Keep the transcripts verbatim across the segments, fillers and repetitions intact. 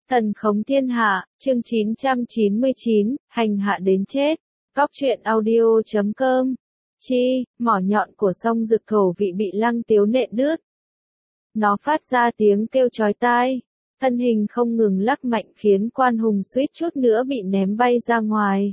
Thần khống thiên hạ, chương chín trăm chín mươi chín, hành hạ đến chết. Cóc truyện audio chấm com. Chi, mỏ nhọn của song dực thổ vị bị Lăng Tiếu nện đứt. Nó phát ra tiếng kêu chói tai, thân hình không ngừng lắc mạnh khiến Quan Hùng suýt chút nữa bị ném bay ra ngoài.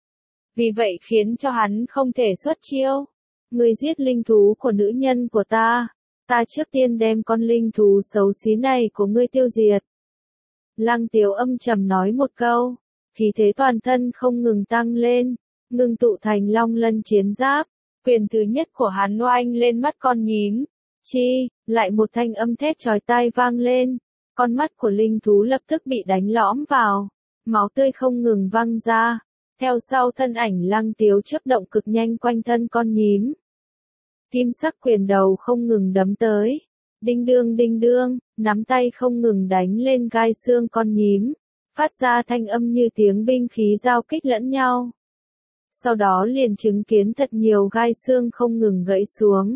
Vì vậy khiến cho hắn không thể xuất chiêu. Ngươi giết linh thú của nữ nhân của ta, ta trước tiên đem con linh thú xấu xí này của ngươi tiêu diệt. Lăng Tiếu âm trầm nói một câu, khí thế toàn thân không ngừng tăng lên, ngưng tụ thành long lân chiến giáp, quyền thứ nhất của hắn oanh lên mắt con nhím. Chi, lại một thanh âm thét chói tai vang lên, con mắt của linh thú lập tức bị đánh lõm vào, máu tươi không ngừng văng ra, theo sau thân ảnh Lăng Tiếu chớp động cực nhanh quanh thân con nhím. Kim sắc quyền đầu không ngừng đấm tới. Đinh đương đinh đương, nắm tay không ngừng đánh lên gai xương con nhím, phát ra thanh âm như tiếng binh khí giao kích lẫn nhau. Sau đó liền chứng kiến thật nhiều gai xương không ngừng gãy xuống.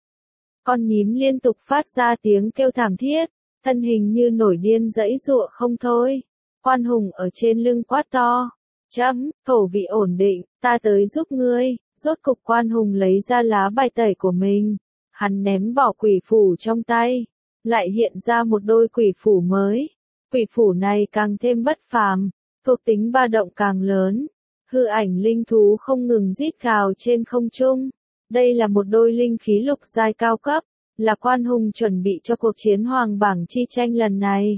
Con nhím liên tục phát ra tiếng kêu thảm thiết, thân hình như nổi điên giãy giụa không thôi. Quan Hùng ở trên lưng quát to, chấm, thổ vị ổn định, ta tới giúp ngươi. Rốt cục Quan Hùng lấy ra lá bài tẩy của mình. Hắn ném bỏ quỷ phủ trong tay, lại hiện ra một đôi quỷ phủ mới. Quỷ phủ này càng thêm bất phàm, thuộc tính ba động càng lớn. Hư ảnh linh thú không ngừng rít gào trên không trung. Đây là một đôi linh khí lục giai cao cấp, là Quan Hùng chuẩn bị cho cuộc chiến hoàng bảng chi tranh lần này.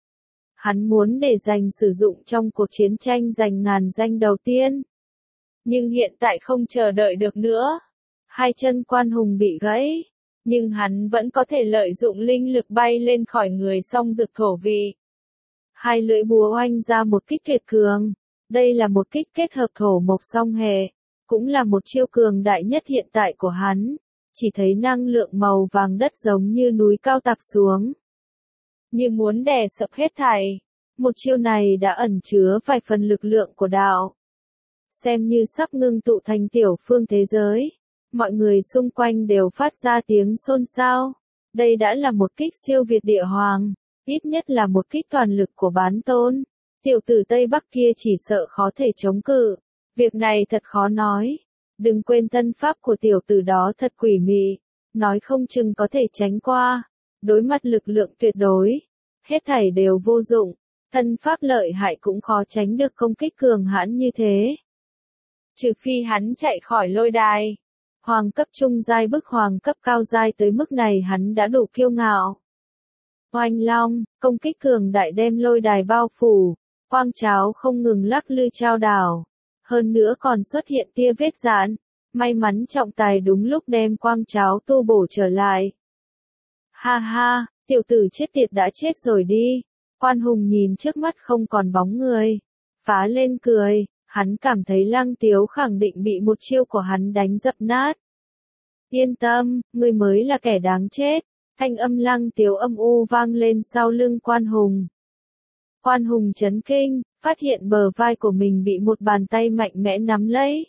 Hắn muốn để dành sử dụng trong cuộc chiến tranh giành ngàn danh đầu tiên. Nhưng hiện tại không chờ đợi được nữa. Hai chân Quan Hùng bị gãy, nhưng hắn vẫn có thể lợi dụng linh lực bay lên khỏi người song dực thổ vị. Hai lưỡi búa oanh ra một kích tuyệt cường. Đây là một kích kết hợp thổ mộc song hệ, cũng là một chiêu cường đại nhất hiện tại của hắn. Chỉ thấy năng lượng màu vàng đất giống như núi cao tạp xuống, như muốn đè sập hết thảy. Một chiêu này đã ẩn chứa vài phần lực lượng của đạo, xem như sắp ngưng tụ thành tiểu phương thế giới. Mọi người xung quanh đều phát ra tiếng xôn xao. Đây đã là một kích siêu việt địa hoàng, ít nhất là một kích toàn lực của bán tôn. Tiểu tử Tây Bắc kia chỉ sợ khó thể chống cự. Việc này thật khó nói. Đừng quên thân pháp của tiểu tử đó thật quỷ mị, nói không chừng có thể tránh qua. Đối mặt lực lượng tuyệt đối, hết thảy đều vô dụng. Thân pháp lợi hại cũng khó tránh được công kích cường hãn như thế. Trừ phi hắn chạy khỏi lôi đài. Hoàng cấp trung giai bức hoàng cấp cao giai tới mức này hắn đã đủ kiêu ngạo. Oanh long, công kích cường đại đem lôi đài bao phủ, quang cháo không ngừng lắc lư trao đảo. Hơn nữa còn xuất hiện tia vết giãn, may mắn trọng tài đúng lúc đem quang cháo tu bổ trở lại. Ha ha, tiểu tử chết tiệt đã chết rồi đi. Quan Hùng nhìn trước mắt không còn bóng người, phá lên cười. Hắn cảm thấy Lăng Tiếu khẳng định bị một chiêu của hắn đánh dập nát. Yên tâm, ngươi mới là kẻ đáng chết. Thanh âm Lăng Tiếu âm u vang lên sau lưng Quan Hùng. Quan Hùng chấn kinh, phát hiện bờ vai của mình bị một bàn tay mạnh mẽ nắm lấy.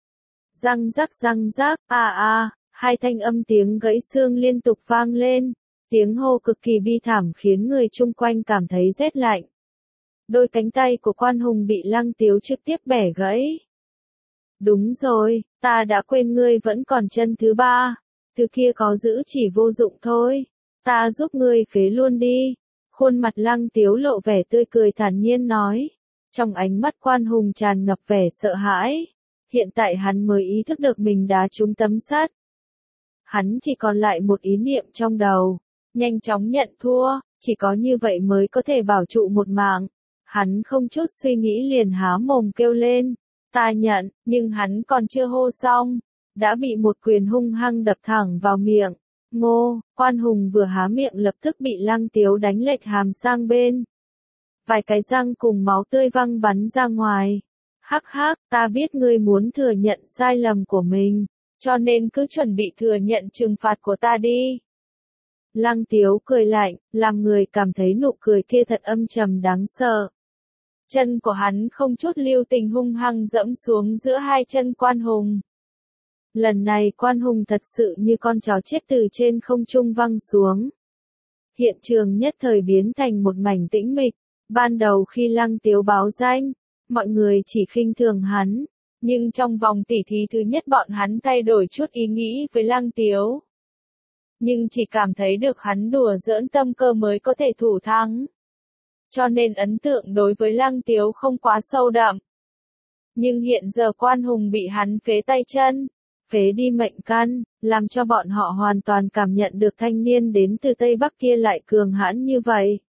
Răng rắc răng rắc, a a, hai thanh âm tiếng gãy xương liên tục vang lên. Tiếng hô cực kỳ bi thảm khiến người chung quanh cảm thấy rét lạnh. Đôi cánh tay của Quan Hùng bị Lăng Tiếu trực tiếp bẻ gãy. Đúng rồi, ta đã quên ngươi vẫn còn chân thứ ba. Thứ kia có giữ chỉ vô dụng thôi. Ta giúp ngươi phế luôn đi. Khuôn mặt Lăng Tiếu lộ vẻ tươi cười thản nhiên nói. Trong ánh mắt Quan Hùng tràn ngập vẻ sợ hãi. Hiện tại hắn mới ý thức được mình đá trúng tấm sắt. Hắn chỉ còn lại một ý niệm trong đầu. Nhanh chóng nhận thua, chỉ có như vậy mới có thể bảo trụ một mạng. Hắn không chút suy nghĩ liền há mồm kêu lên. Ta nhận, nhưng hắn còn chưa hô xong. Đã bị một quyền hung hăng đập thẳng vào miệng. Ngô, Quan Hùng vừa há miệng lập tức bị Lăng Tiếu đánh lệch hàm sang bên. Vài cái răng cùng máu tươi văng bắn ra ngoài. Hắc hắc, ta biết ngươi muốn thừa nhận sai lầm của mình, cho nên cứ chuẩn bị thừa nhận trừng phạt của ta đi. Lăng Tiếu cười lạnh, làm người cảm thấy nụ cười kia thật âm trầm đáng sợ. Chân của hắn không chút lưu tình hung hăng dẫm xuống giữa hai chân Quan Hùng. Lần này Quan Hùng thật sự như con chó chết từ trên không trung văng xuống. Hiện trường nhất thời biến thành một mảnh tĩnh mịch, Ban đầu khi Lăng Tiếu báo danh, mọi người chỉ khinh thường hắn, nhưng trong vòng tỉ thí thứ nhất bọn hắn thay đổi chút ý nghĩ với Lăng Tiếu. Nhưng chỉ cảm thấy được hắn đùa giỡn tâm cơ mới có thể thủ thắng. Cho nên ấn tượng đối với Lăng Tiếu không quá sâu đậm. Nhưng hiện giờ Quan Hùng bị hắn phế tay chân, phế đi mệnh căn, làm cho bọn họ hoàn toàn cảm nhận được thanh niên đến từ Tây Bắc kia lại cường hãn như vậy.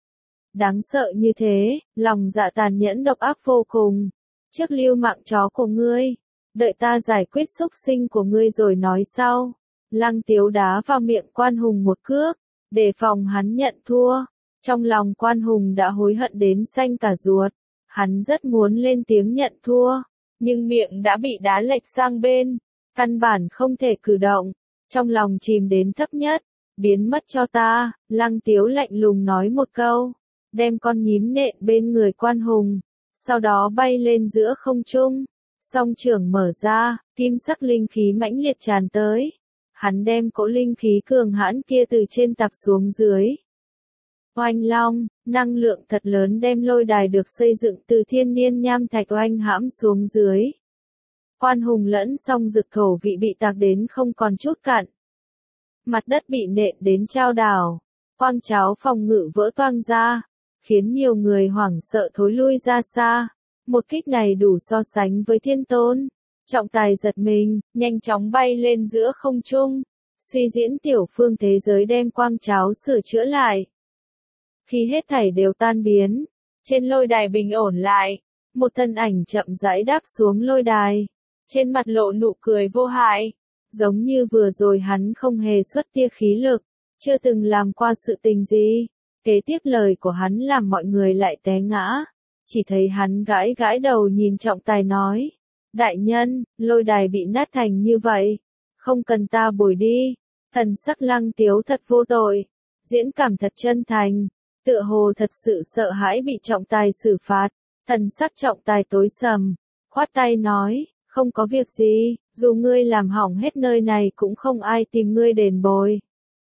Đáng sợ như thế, lòng dạ tàn nhẫn độc ác vô cùng. Trước lưu mạng chó của ngươi, đợi ta giải quyết xúc sinh của ngươi rồi nói sau. Lăng Tiếu đá vào miệng Quan Hùng một cước, để phòng hắn nhận thua. Trong lòng Quan Hùng đã hối hận đến xanh cả ruột. Hắn rất muốn lên tiếng nhận thua, nhưng miệng đã bị đá lệch sang bên, căn bản không thể cử động. Trong lòng chìm đến thấp nhất, biến mất cho ta, Lăng Tiếu lạnh lùng nói một câu, đem con nhím nện bên người Quan Hùng, sau đó bay lên giữa không trung, song trưởng mở ra, kim sắc linh khí mãnh liệt tràn tới. Hắn đem cỗ linh khí cường hãn kia từ trên tặc xuống dưới. Oanh long, năng lượng thật lớn đem lôi đài được xây dựng từ thiên niên nham thạch oanh hãm xuống dưới. Quan Hùng lẫn song dực thổ vị bị tạc đến không còn chút cặn. Mặt đất bị nện đến chao đảo, quang cháo phòng ngự vỡ toang ra, khiến nhiều người hoảng sợ thối lui ra xa. Một kích này đủ so sánh với thiên tôn. Trọng tài giật mình, nhanh chóng bay lên giữa không trung, suy diễn tiểu phương thế giới đem quang cháo sửa chữa lại. Khi hết thảy đều tan biến, trên lôi đài bình ổn lại, một thân ảnh chậm rãi đáp xuống lôi đài, trên mặt lộ nụ cười vô hại, giống như vừa rồi hắn không hề xuất tia khí lực, chưa từng làm qua sự tình gì. Kế tiếp lời của hắn làm mọi người lại té ngã, chỉ thấy hắn gãi gãi đầu nhìn trọng tài nói, đại nhân, lôi đài bị nát thành như vậy, không cần ta bồi đi. Thần sắc Lăng Tiếu thật vô tội, diễn cảm thật chân thành, tựa hồ thật sự sợ hãi bị trọng tài xử phạt. Thần sắc trọng tài tối sầm, khoát tay nói, không có việc gì, dù ngươi làm hỏng hết nơi này cũng không ai tìm ngươi đền bồi.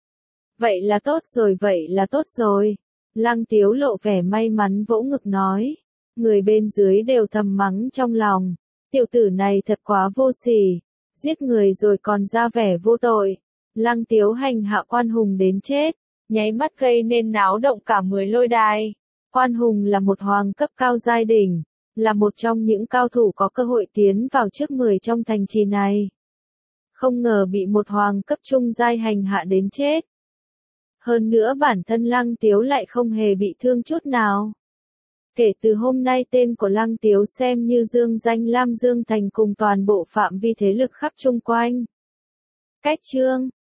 Vậy là tốt rồi, vậy là tốt rồi. Lăng Tiếu lộ vẻ may mắn vỗ ngực nói, người bên dưới đều thầm mắng trong lòng, tiểu tử này thật quá vô sỉ, giết người rồi còn ra vẻ vô tội. Lăng Tiếu hành hạ Quan Hùng đến chết, nháy mắt gây nên náo động cả mười lôi đài. Quan Hùng là một hoàng cấp cao giai đỉnh, là một trong những cao thủ có cơ hội tiến vào trước mười trong thành trì này. Không ngờ bị một hoàng cấp trung giai hành hạ đến chết. Hơn nữa bản thân Lăng Tiếu lại không hề bị thương chút nào. Kể từ hôm nay tên của Lăng Tiếu xem như dương danh Lam Dương Thành cùng toàn bộ phạm vi thế lực khắp chung quanh. Cách chương